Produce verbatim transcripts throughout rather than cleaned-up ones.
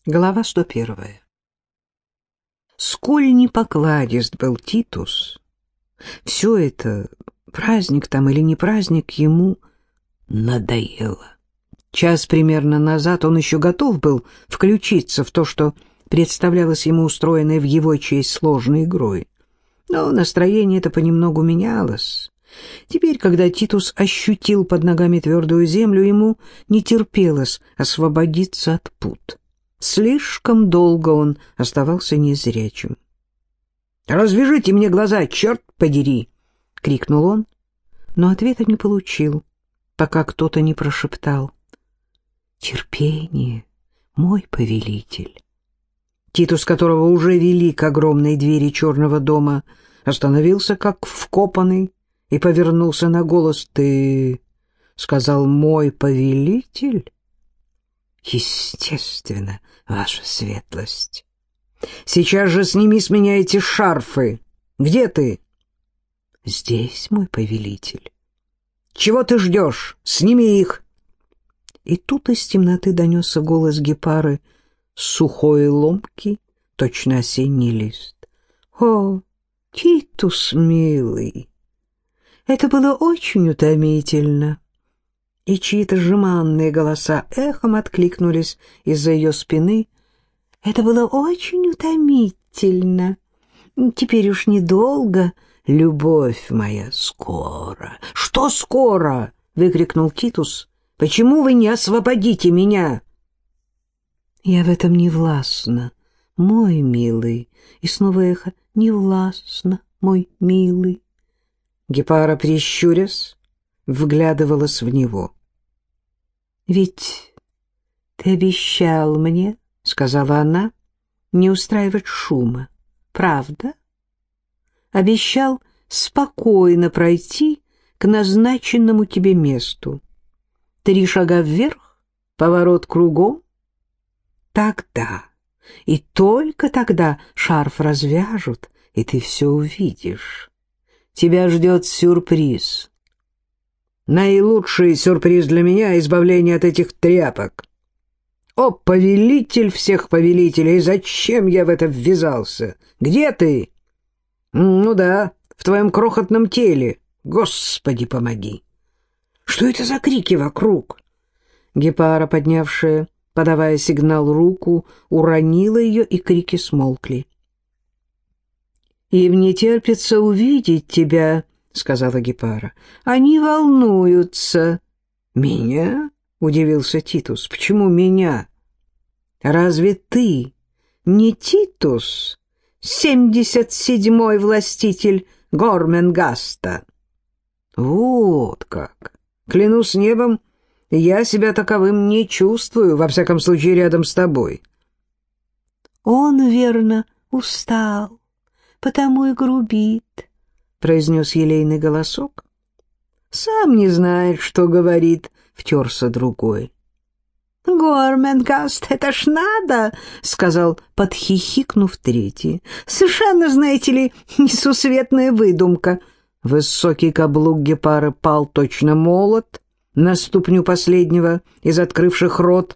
Глава сто первая. Сколь не покладист был Титус, все это, праздник там или не праздник, ему надоело. Час примерно назад он еще готов был включиться в то, что представлялось ему устроенной в его честь сложной игрой. Но настроение это понемногу менялось. Теперь, когда Титус ощутил под ногами твердую землю, ему не терпелось освободиться от пут. Слишком долго он оставался незрячим. «Развяжите мне глаза, черт подери!» — крикнул он, но ответа не получил, пока кто-то не прошептал: «Терпение, мой повелитель». Титус, которого уже вели к огромной двери черного дома, остановился как вкопанный и повернулся на голос. «Ты сказал, мой повелитель?» «Естественно, ваша светлость». «Сейчас же сними с меня эти шарфы. Где ты?» «Здесь, мой повелитель». «Чего ты ждешь? Сними их». И тут из темноты донесся голос Гепары, сухой и ломкий, точно осенний лист. «О, Титус, милый!» Это было очень утомительно. И чьи-то жеманные голоса эхом откликнулись из-за ее спины. Это было очень утомительно. Теперь уж недолго, любовь моя, скоро. «Что скоро?» — выкрикнул Титус. «Почему вы не освободите меня?» «Я в этом не властна, мой милый». И снова эхо: «Не властна, мой милый». Гепара, прищурясь, вглядывалась в него. «Ведь ты обещал мне, — сказала она, — не устраивать шума, правда? Обещал спокойно пройти к назначенному тебе месту. Три шага вверх, поворот кругом. Тогда, и только тогда шарф развяжут, и ты все увидишь. Тебя ждет сюрприз. Наилучший сюрприз для меня — избавление от этих тряпок. О, повелитель всех повелителей, зачем я в это ввязался? Где ты? Ну да, в твоем крохотном теле. Господи, помоги. Что это за крики вокруг?» Гепара, поднявшая, подавая сигнал, руку, уронила ее, и крики смолкли. «Им не терпится увидеть тебя», — сказала Гепара. «Они волнуются». «Меня?» — удивился Титус. «Почему меня? Разве ты не Титус, семьдесят седьмой властитель Горменгаста?» «Вот как! Клянусь небом, я себя таковым не чувствую, во всяком случае, рядом с тобой». «Он, верно, устал, потому и грубит», — произнес елейный голосок. «Сам не знает, что говорит», — втерся другой. «Горменгаст, это ж надо», — сказал, подхихикнув, третий. «Совершенно, знаете ли, несусветная выдумка». Высокий каблук Гепары пал точно молот на ступню последнего из открывших рот.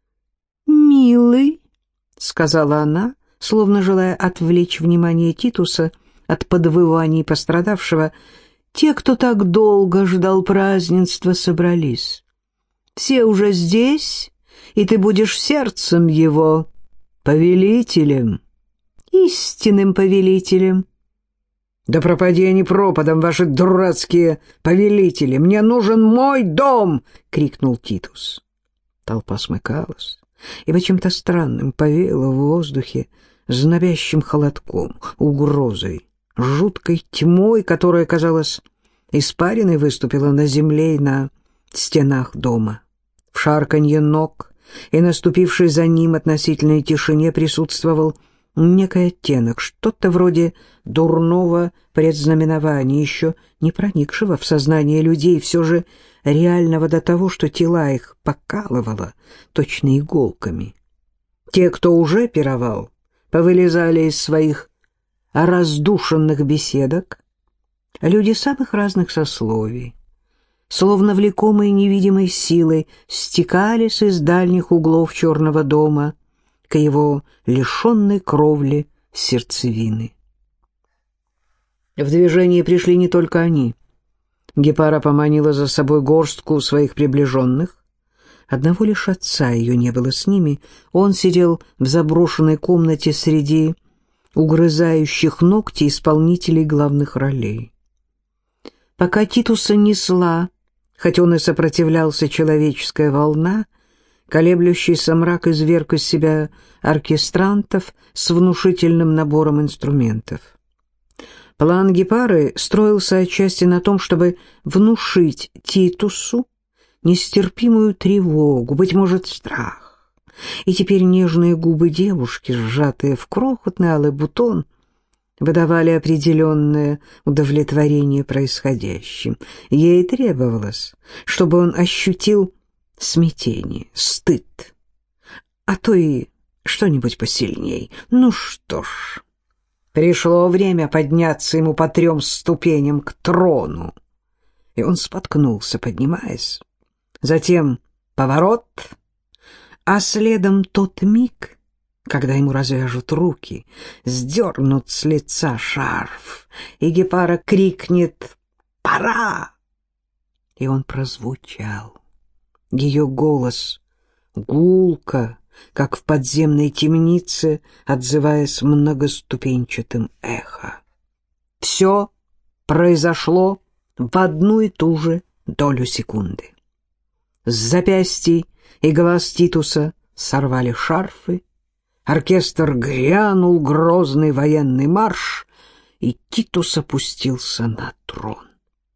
«Милый», — сказала она, словно желая отвлечь внимание Титуса от подвываний пострадавшего, — «те, кто так долго ждал празднества, собрались. Все уже здесь, и ты будешь сердцем его, повелителем, истинным повелителем». «Да пропади они пропадом, ваши дурацкие повелители! Мне нужен мой дом!» — крикнул Титус. Толпа смыкалась, и почему-то странным повеяло в воздухе знобящим холодком, угрозой, жуткой тьмой, которая, казалось, испариной выступила на земле и на стенах дома. В шарканье ног и наступившей за ним относительной тишине присутствовал некий оттенок, что-то вроде дурного предзнаменования, еще не проникшего в сознание людей, все же реального до того, что тела их покалывало точно иголками. Те, кто уже пировал, повылезали из своих раздушенных беседок, люди самых разных сословий, словно влекомые невидимой силой, стекались из дальних углов черного дома, к его лишенной кровли сердцевины. В движение пришли не только они. Гепара поманила за собой горстку своих приближенных. Одного лишь отца ее не было с ними. Он сидел в заброшенной комнате среди угрызающих ногти исполнителей главных ролей. Пока Титуса несла, хоть он и сопротивлялся, человеческая волна, колеблющийся мрак изверг из себя оркестрантов с внушительным набором инструментов. План Гепары строился отчасти на том, чтобы внушить Титусу нестерпимую тревогу, быть может, страх. И теперь нежные губы девушки, сжатые в крохотный алый бутон, выдавали определенное удовлетворение происходящим. Ей требовалось, чтобы он ощутил смятение, стыд, а то и что-нибудь посильней. Ну что ж, пришло время подняться ему по трем ступеням к трону. И он споткнулся, поднимаясь. Затем поворот, а следом тот миг, когда ему развяжут руки, сдернут с лица шарф, и Гепара крикнет «Пора!» И он прозвучал. Ее голос гулко, как в подземной темнице, отзываясь многоступенчатым эхо. Все произошло в одну и ту же долю секунды. С запястья и глаз Титуса сорвали шарфы, оркестр грянул грозный военный марш, и Титус опустился на трон.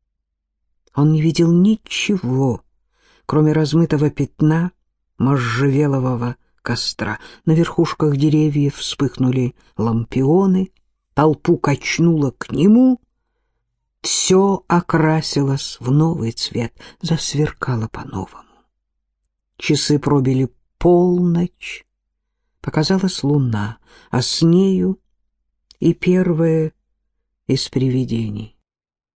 Он не видел ничего, кроме размытого пятна можжевелового костра. На верхушках деревьев вспыхнули лампионы, толпу качнуло к нему. Все окрасилось в новый цвет, засверкало по-новому. Часы пробили полночь, показалась луна, а с нею и первое из привидений.